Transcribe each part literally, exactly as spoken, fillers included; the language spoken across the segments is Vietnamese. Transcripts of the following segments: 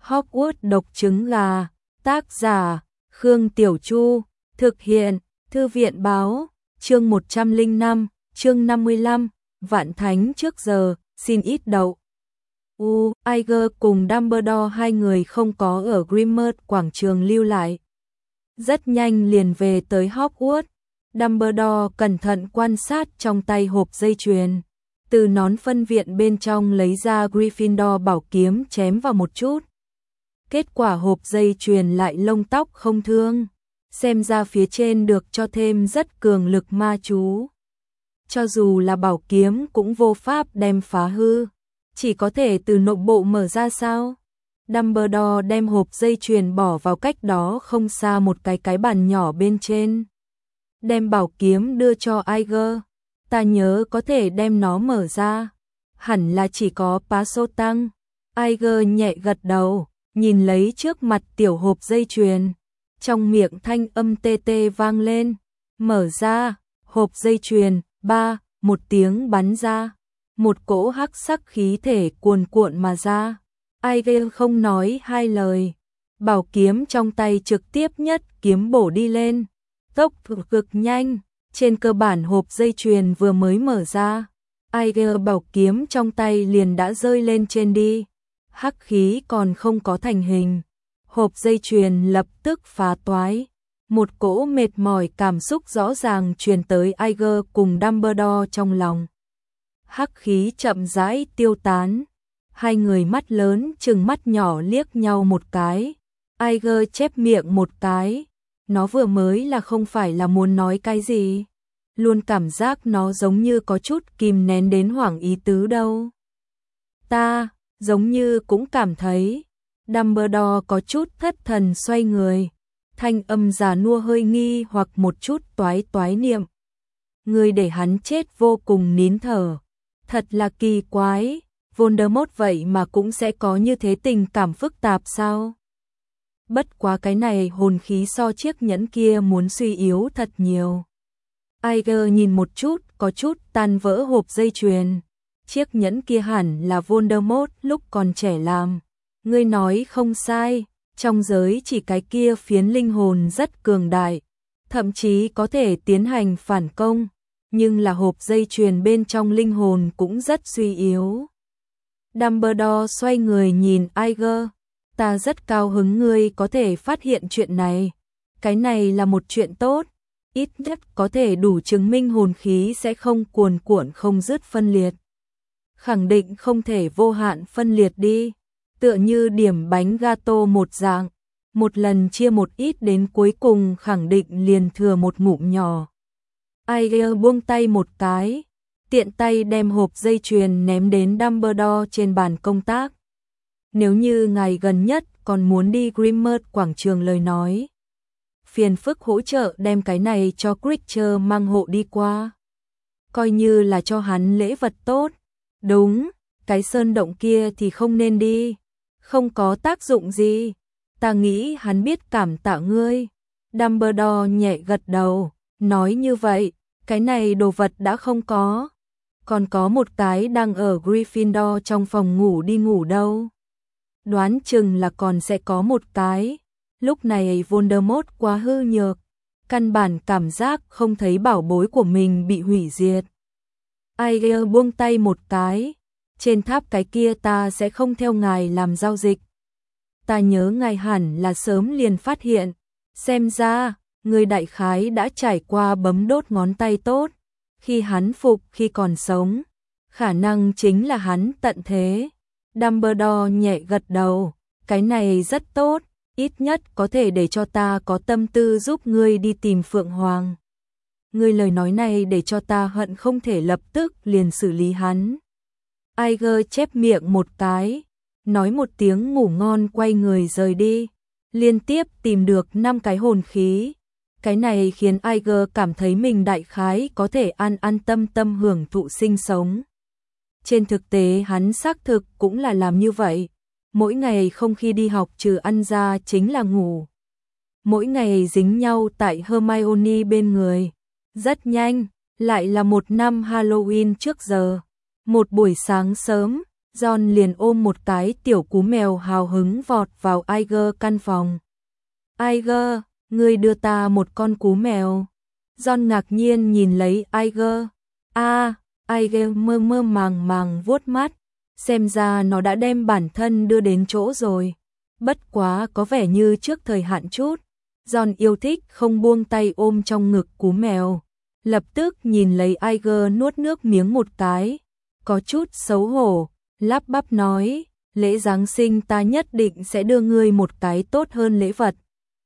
Hogwarts độc trứng gà, tác giả, Khương Tiểu Chu, thực hiện, Thư viện báo, chương một trăm lẻ năm, chương năm mươi lăm, Vạn Thánh trước giờ, xin ít đậu. U, Iger cùng Dumbledore hai người không có ở Grimmauld quảng trường lưu lại. Rất nhanh liền về tới Hogwarts. Dumbledore cẩn thận quan sát trong tay hộp dây chuyền, từ nón phân viện bên trong lấy ra Gryffindor bảo kiếm chém vào một chút. Kết quả hộp dây chuyền lại lông tóc không thương, xem ra phía trên được cho thêm rất cường lực ma chú. Cho dù là bảo kiếm cũng vô pháp đem phá hư, chỉ có thể từ nội bộ mở ra sao? Dumbledore đem hộp dây chuyền bỏ vào cách đó không xa một cái cái bàn nhỏ bên trên. Đem bảo kiếm đưa cho Iger. Ta nhớ có thể đem nó mở ra. Hẳn là chỉ có Pasotang. Iger nhẹ gật đầu, nhìn lấy trước mặt tiểu hộp dây chuyền. Trong miệng thanh âm tê tê vang lên. Mở ra, hộp dây chuyền, ba, một tiếng bắn ra. Một cỗ hắc sắc khí thể cuồn cuộn mà ra. Iger không nói hai lời. Bảo kiếm trong tay trực tiếp nhất kiếm bổ đi lên. Tốc cực nhanh, trên cơ bản hộp dây chuyền vừa mới mở ra, Iger bảo kiếm trong tay liền đã rơi lên trên đi. Hắc khí còn không có thành hình, hộp dây chuyền lập tức phá toái. Một cỗ mệt mỏi cảm xúc rõ ràng truyền tới Iger cùng Dumbledore trong lòng. Hắc khí chậm rãi tiêu tán, hai người mắt lớn chừng mắt nhỏ liếc nhau một cái. Iger chép miệng một cái. Nó vừa mới là không phải là muốn nói cái gì, luôn cảm giác nó giống như có chút kìm nén đến hoảng ý tứ đâu. Ta, giống như cũng cảm thấy. Dumbledore có chút thất thần xoay người, thanh âm già nua hơi nghi hoặc một chút toái toái niệm. Người để hắn chết vô cùng nín thở, thật là kỳ quái, Voldemort vậy mà cũng sẽ có như thế tình cảm phức tạp sao? Bất quá cái này hồn khí so chiếc nhẫn kia muốn suy yếu thật nhiều. Iger nhìn một chút, có chút tan vỡ hộp dây chuyền. Chiếc nhẫn kia hẳn là Voldemort lúc còn trẻ làm. Ngươi nói không sai, trong giới chỉ cái kia phiến linh hồn rất cường đại, thậm chí có thể tiến hành phản công, nhưng là hộp dây chuyền bên trong linh hồn cũng rất suy yếu. Dumbledore xoay người nhìn Iger. Ta rất cao hứng ngươi có thể phát hiện chuyện này. Cái này là một chuyện tốt, ít nhất có thể đủ chứng minh hồn khí sẽ không cuồn cuộn không dứt phân liệt. Khẳng định không thể vô hạn phân liệt đi, tựa như điểm bánh gato một dạng, một lần chia một ít đến cuối cùng khẳng định liền thừa một ngụm nhỏ. Iger buông tay một cái, tiện tay đem hộp dây chuyền ném đến Dumbledore trên bàn công tác. Nếu như ngài gần nhất còn muốn đi Grimmauld quảng trường lời nói, phiền phức hỗ trợ đem cái này cho Creature mang hộ đi qua. Coi như là cho hắn lễ vật tốt. Đúng, cái sơn động kia thì không nên đi, không có tác dụng gì. Ta nghĩ hắn biết cảm tạ ngươi. Dumbledore nhẹ gật đầu, nói như vậy, cái này đồ vật đã không có. Còn có một cái đang ở Gryffindor trong phòng ngủ đi ngủ đâu. Đoán chừng là còn sẽ có một cái. Lúc này Voldemort quá hư nhược, căn bản cảm giác không thấy bảo bối của mình bị hủy diệt. Iger buông tay một cái. Trên tháp cái kia ta sẽ không theo ngài làm giao dịch. Ta nhớ ngài hẳn là sớm liền phát hiện. Xem ra, người đại khái đã trải qua bấm đốt ngón tay tốt. Khi hắn phục khi còn sống, khả năng chính là hắn tận thế. Dumbledore nhẹ gật đầu, cái này rất tốt, ít nhất có thể để cho ta có tâm tư giúp ngươi đi tìm Phượng Hoàng. Ngươi lời nói này để cho ta hận không thể lập tức liền xử lý hắn. Iger chép miệng một cái, nói một tiếng ngủ ngon quay người rời đi, liên tiếp tìm được năm cái hồn khí. Cái này khiến Iger cảm thấy mình đại khái có thể an an tâm tâm hưởng thụ sinh sống. Trên thực tế hắn xác thực cũng là làm như vậy. Mỗi ngày không khi đi học trừ ăn ra chính là ngủ. Mỗi ngày dính nhau tại Hermione bên người. Rất nhanh, lại là một năm Halloween trước giờ. Một buổi sáng sớm, John liền ôm một cái tiểu cú mèo hào hứng vọt vào Iger căn phòng. Iger, ngươi đưa ta một con cú mèo. John ngạc nhiên nhìn lấy Iger. A, à, Iger mơ mơ màng màng vuốt mắt, xem ra nó đã đem bản thân đưa đến chỗ rồi. Bất quá có vẻ như trước thời hạn chút. John yêu thích không buông tay ôm trong ngực cú mèo. Lập tức nhìn lấy Iger nuốt nước miếng một cái. Có chút xấu hổ, lắp bắp nói, lễ Giáng sinh ta nhất định sẽ đưa ngươi một cái tốt hơn lễ vật.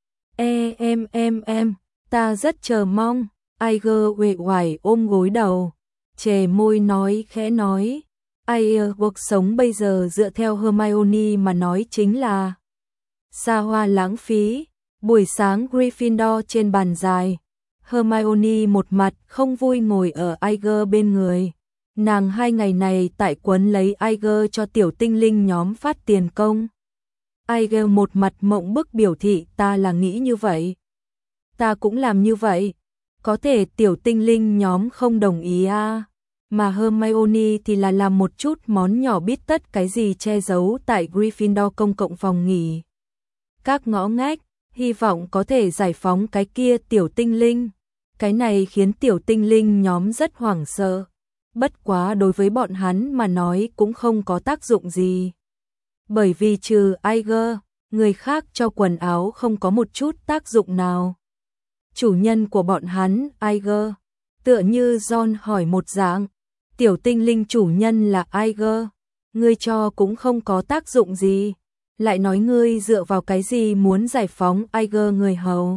E em em em, ta rất chờ mong. Iger uể oải ôm gối đầu, chề môi nói khẽ nói. Iger cuộc sống bây giờ dựa theo Hermione mà nói chính là xa hoa lãng phí. Buổi sáng Gryffindor trên bàn dài, Hermione một mặt không vui ngồi ở Iger bên người. Nàng hai ngày này tại quấn lấy Iger cho tiểu tinh linh nhóm phát tiền công. Iger một mặt mộng bức biểu thị ta là nghĩ như vậy. Ta cũng làm như vậy. Có thể tiểu tinh linh nhóm không đồng ý à. Mà Hermione thì là làm một chút món nhỏ bít tất cái gì che giấu tại Gryffindor công cộng phòng nghỉ. Các ngõ ngách, hy vọng có thể giải phóng cái kia tiểu tinh linh. Cái này khiến tiểu tinh linh nhóm rất hoảng sợ. Bất quá đối với bọn hắn mà nói cũng không có tác dụng gì. Bởi vì trừ Iger, người khác cho quần áo không có một chút tác dụng nào. Chủ nhân của bọn hắn, Iger, tựa như John hỏi một dạng, tiểu tinh linh chủ nhân là Iger, ngươi cho cũng không có tác dụng gì, lại nói ngươi dựa vào cái gì muốn giải phóng Iger người hầu.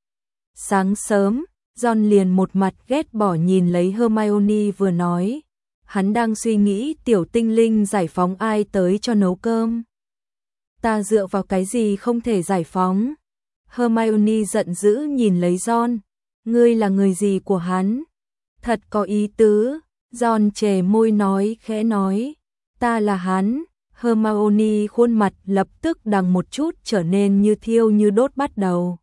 Sáng sớm, John liền một mặt ghét bỏ nhìn lấy Hermione vừa nói, hắn đang suy nghĩ tiểu tinh linh giải phóng ai tới cho nấu cơm. Ta dựa vào cái gì không thể giải phóng? Hermione giận dữ nhìn lấy John, ngươi là người gì của hắn? Thật có ý tứ. John chề môi nói khẽ nói, ta là hắn. Hermione khuôn mặt lập tức đằng một chút trở nên như thiêu như đốt bắt đầu.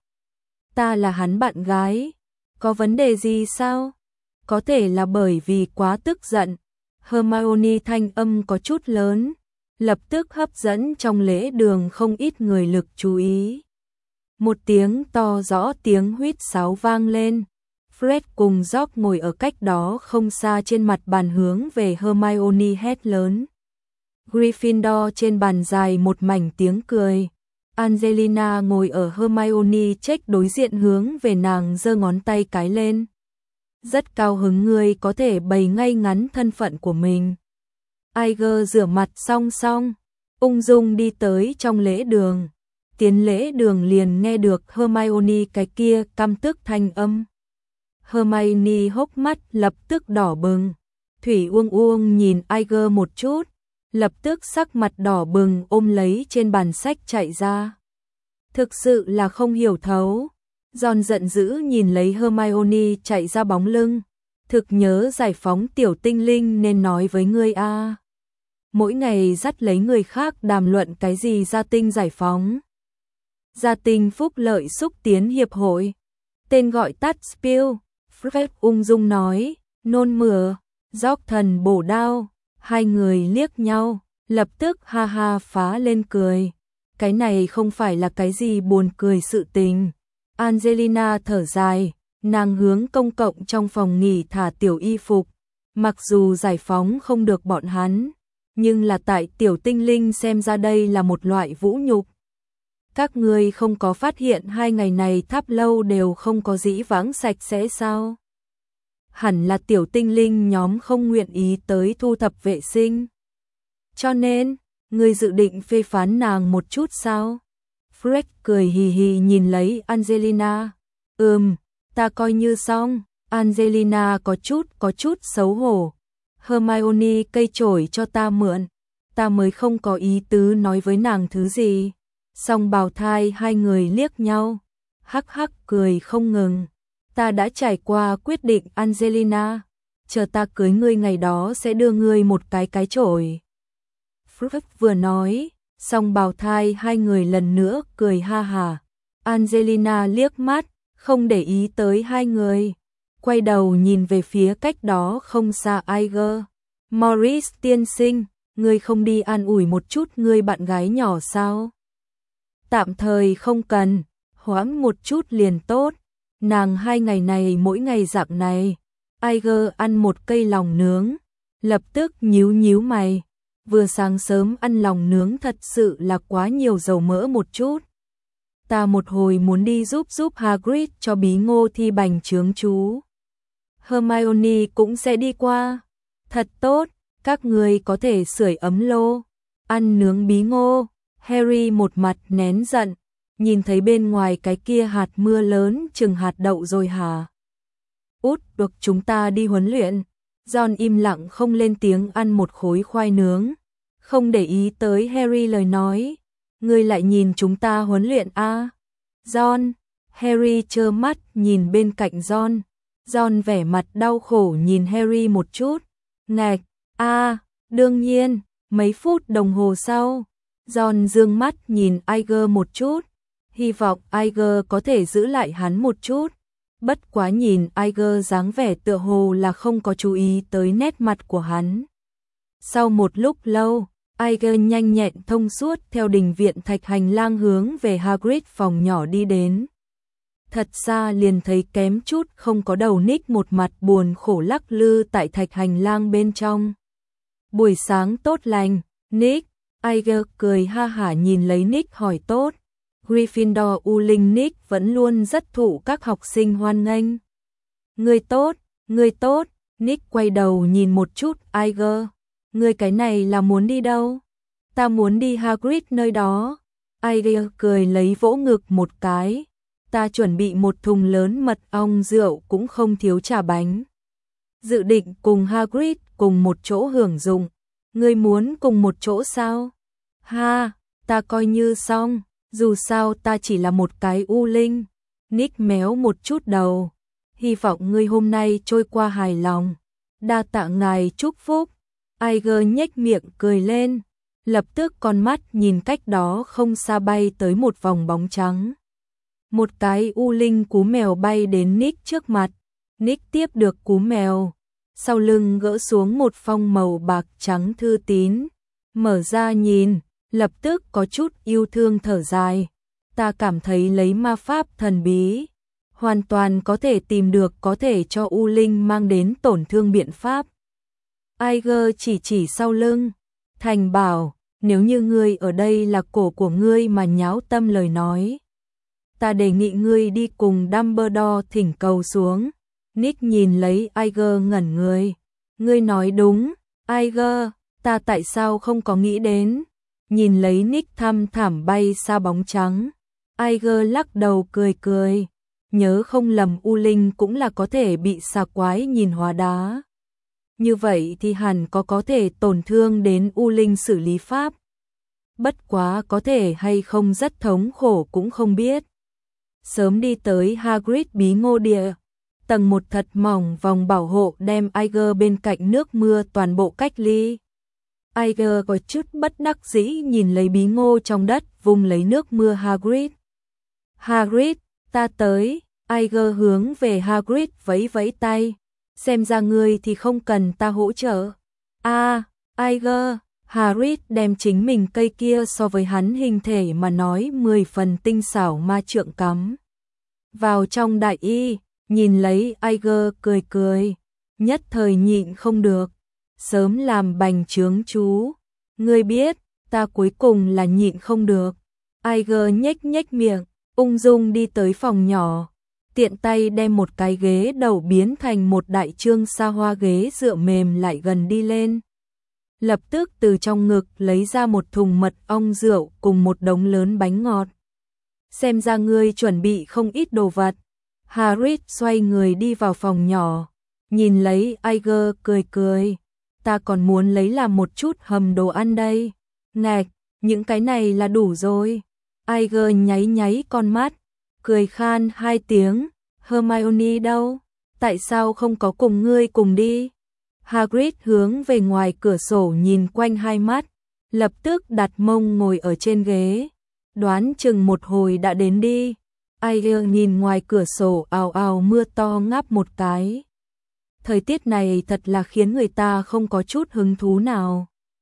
Ta là hắn bạn gái. Có vấn đề gì sao? Có thể là bởi vì quá tức giận. Hermione thanh âm có chút lớn, lập tức hấp dẫn trong lễ đường không ít người lực chú ý. Một tiếng to rõ tiếng huýt sáo vang lên. Fred cùng George ngồi ở cách đó không xa trên mặt bàn hướng về Hermione hét lớn. Gryffindor trên bàn dài một mảnh tiếng cười. Angelina ngồi ở Hermione check đối diện hướng về nàng giơ ngón tay cái lên. Rất cao hứng ngươi có thể bày ngay ngắn thân phận của mình. Iger rửa mặt xong xong, ung dung đi tới trong lễ đường. Tiến lễ đường liền nghe được Hermione cái kia căm tức thanh âm. Hermione hốc mắt lập tức đỏ bừng. Thủy Uông Uông nhìn Iger một chút, lập tức sắc mặt đỏ bừng ôm lấy trên bàn sách chạy ra. Thực sự là không hiểu thấu. John giận dữ nhìn lấy Hermione chạy ra bóng lưng. Thực nhớ giải phóng tiểu tinh linh nên nói với ngươi a. À. Mỗi ngày dắt lấy người khác đàm luận cái gì gia tinh giải phóng. Gia tinh phúc lợi xúc tiến hiệp hội. Tên gọi tắt Spill. Fred ung dung nói, nôn mửa, George thần bổ đao. Hai người liếc nhau, lập tức ha ha phá lên cười. Cái này không phải là cái gì buồn cười sự tình. Angelina thở dài, nàng hướng công cộng trong phòng nghỉ thả tiểu y phục. Mặc dù giải phóng không được bọn hắn, nhưng là tại tiểu tinh linh xem ra đây là một loại vũ nhục. Các ngươi không có phát hiện hai ngày này tháp lâu đều không có dĩ vãng sạch sẽ sao? Hẳn là tiểu tinh linh nhóm không nguyện ý tới thu thập vệ sinh. Cho nên, ngươi dự định phê phán nàng một chút sao? Fred cười hì hì nhìn lấy Angelina. Ừm, ta coi như xong. Angelina có chút có chút xấu hổ. Hermione cây chổi cho ta mượn. Ta mới không có ý tứ nói với nàng thứ gì. Song bào thai hai người liếc nhau. Hắc hắc cười không ngừng. Ta đã trải qua quyết định Angelina. Chờ ta cưới ngươi ngày đó sẽ đưa ngươi một cái cái chổi. Fred vừa nói, song bào thai hai người lần nữa cười ha hà. Angelina liếc mắt, không để ý tới hai người. Quay đầu nhìn về phía cách đó không xa Iger. Maurice tiên sinh, ngươi không đi an ủi một chút ngươi bạn gái nhỏ sao? Tạm thời không cần, hoãn một chút liền tốt. Nàng hai ngày này mỗi ngày dạng này. Iger ăn một cây lòng nướng, lập tức nhíu nhíu mày. Vừa sáng sớm ăn lòng nướng thật sự là quá nhiều dầu mỡ một chút. Ta một hồi muốn đi giúp giúp Hagrid cho bí ngô thi bành trướng chú. Hermione cũng sẽ đi qua. Thật tốt, các người có thể sưởi ấm lô, ăn nướng bí ngô. Harry một mặt nén giận, nhìn thấy bên ngoài cái kia hạt mưa lớn chừng hạt đậu rồi hả? Út, được chúng ta đi huấn luyện. Ron im lặng không lên tiếng ăn một khối khoai nướng, không để ý tới Harry lời nói. Ngươi lại nhìn chúng ta huấn luyện a? À? Ron, Harry trơ mắt nhìn bên cạnh Ron. Ron vẻ mặt đau khổ nhìn Harry một chút. Ngạch, a, à, đương nhiên, mấy phút đồng hồ sau, Ron dương mắt nhìn Iger một chút, hy vọng Iger có thể giữ lại hắn một chút. Bất quá nhìn Iger dáng vẻ tựa hồ là không có chú ý tới nét mặt của hắn. Sau một lúc lâu, Iger nhanh nhẹn thông suốt theo đình viện thạch hành lang hướng về Hagrid phòng nhỏ đi đến. Thật xa liền thấy kém chút không có đầu Nick một mặt buồn khổ lắc lư tại thạch hành lang bên trong. Buổi sáng tốt lành, Nick. Iger cười ha hả nhìn lấy Nick hỏi tốt. Gryffindor U Linh Nick vẫn luôn rất thụ các học sinh hoan nghênh. Người tốt, người tốt. Nick quay đầu nhìn một chút Iger. Người cái này là muốn đi đâu? Ta muốn đi Hagrid nơi đó. Iger cười lấy vỗ ngực một cái. Ta chuẩn bị một thùng lớn mật ong rượu cũng không thiếu trà bánh. Dự định cùng Hagrid cùng một chỗ hưởng dụng. Ngươi muốn cùng một chỗ sao? Ha, ta coi như xong, dù sao ta chỉ là một cái u linh. Nick méo một chút đầu. Hy vọng ngươi hôm nay trôi qua hài lòng. Đa tạ ngài chúc phúc. Iger nhếch miệng cười lên. Lập tức con mắt nhìn cách đó không xa bay tới một vòng bóng trắng. Một cái u linh cú mèo bay đến Nick trước mặt. Nick tiếp được cú mèo. Sau lưng gỡ xuống một phong màu bạc trắng thư tín. Mở ra nhìn, lập tức có chút yêu thương thở dài. Ta cảm thấy lấy ma pháp thần bí, hoàn toàn có thể tìm được có thể cho u linh mang đến tổn thương biện pháp. Iger chỉ chỉ sau lưng. Thành bảo, nếu như ngươi ở đây là cổ của ngươi mà nháo tâm lời nói. Ta đề nghị ngươi đi cùng Dumbledore thỉnh cầu xuống. Nick nhìn lấy Iger ngẩn người. Ngươi nói đúng, Iger, ta tại sao không có nghĩ đến. Nhìn lấy Nick thăm thảm bay xa bóng trắng. Iger lắc đầu cười cười. Nhớ không lầm u linh cũng là có thể bị xà quái nhìn hóa đá. Như vậy thì hẳn có có thể tổn thương đến u linh xử lý pháp. Bất quá có thể hay không rất thống khổ cũng không biết. Sớm đi tới Hagrid bí ngô địa. Tầng một thật mỏng vòng bảo hộ đem Iger bên cạnh nước mưa toàn bộ cách ly. Iger có chút bất đắc dĩ nhìn lấy bí ngô trong đất vung lấy nước mưa Hagrid. Hagrid, ta tới. Iger hướng về Hagrid vẫy vẫy tay. Xem ra ngươi thì không cần ta hỗ trợ. A, à, Iger. Hagrid đem chính mình cây kia so với hắn hình thể mà nói mười phần tinh xảo ma trượng cắm vào trong đại y. Nhìn lấy Iger cười cười, nhất thời nhịn không được, sớm làm bành trướng chú. Ngươi biết, ta cuối cùng là nhịn không được. Iger nhếch nhếch miệng, ung dung đi tới phòng nhỏ, tiện tay đem một cái ghế đầu biến thành một đại trương xa hoa ghế dựa mềm lại gần đi lên. Lập tức từ trong ngực lấy ra một thùng mật ong rượu cùng một đống lớn bánh ngọt. Xem ra ngươi chuẩn bị không ít đồ vật. Hagrid xoay người đi vào phòng nhỏ, nhìn lấy Iger cười cười. Ta còn muốn lấy làm một chút hầm đồ ăn đây. Ngạch, những cái này là đủ rồi. Iger nháy nháy con mắt, cười khan hai tiếng. Hermione đâu? Tại sao không có cùng ngươi cùng đi? Hagrid hướng về ngoài cửa sổ nhìn quanh hai mắt, lập tức đặt mông ngồi ở trên ghế. Đoán chừng một hồi đã đến đi. Iger nhìn ngoài cửa sổ ào ào mưa to ngáp một cái. Thời tiết này thật là khiến người ta không có chút hứng thú nào.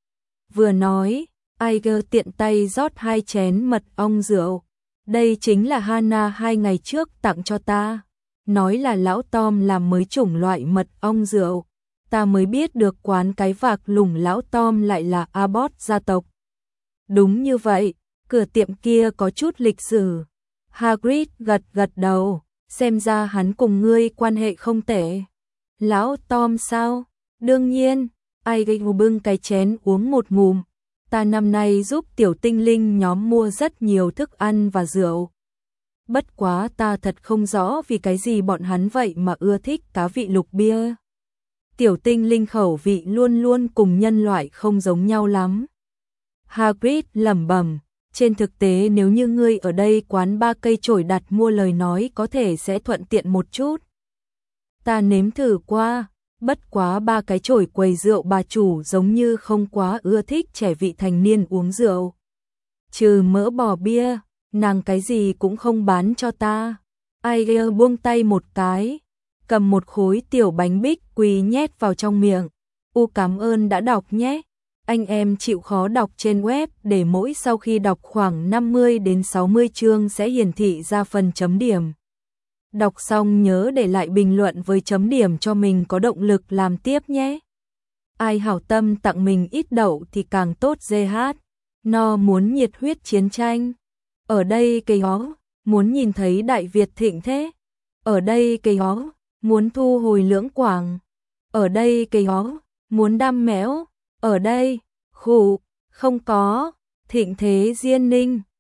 Vừa nói, Aiger tiện tay rót hai chén mật ong rượu. Đây chính là Hana hai ngày trước tặng cho ta. Nói là lão Tom làm mới chủng loại mật ong rượu. Ta mới biết được quán cái vạc lủng lão Tom lại là Abbott gia tộc. Đúng như vậy, cửa tiệm kia có chút lịch sử. Hagrid gật gật đầu, xem ra hắn cùng ngươi quan hệ không tệ. Lão Tom sao? Đương nhiên, Aiger bưng cái chén uống một ngụm. Ta năm nay giúp tiểu tinh linh nhóm mua rất nhiều thức ăn và rượu. Bất quá ta thật không rõ vì cái gì bọn hắn vậy mà ưa thích cá vị lục bia. Tiểu tinh linh khẩu vị luôn luôn cùng nhân loại không giống nhau lắm. Hagrid lẩm bẩm, trên thực tế nếu như ngươi ở đây quán ba cây chổi đặt mua lời nói có thể sẽ thuận tiện một chút. Ta nếm thử qua, bất quá ba cái chổi quầy rượu bà chủ giống như không quá ưa thích trẻ vị thành niên uống rượu. Trừ mỡ bò bia, nàng cái gì cũng không bán cho ta. Aiger buông tay một cái, cầm một khối tiểu bánh bích quy nhét vào trong miệng. U cảm ơn đã đọc nhé. Anh em chịu khó đọc trên web để mỗi sau khi đọc khoảng năm mươi đến sáu mươi chương sẽ hiển thị ra phần chấm điểm. Đọc xong nhớ để lại bình luận với chấm điểm cho mình có động lực làm tiếp nhé. Ai hảo tâm tặng mình ít đậu thì càng tốt dê hát. No muốn nhiệt huyết chiến tranh. Ở đây cây hó, muốn nhìn thấy Đại Việt thịnh thế. Ở đây cây hó, muốn thu hồi lưỡng quảng. Ở đây cây hó, muốn đam méo. Ở đây, khủ, không có, thịnh thế Diên Ninh.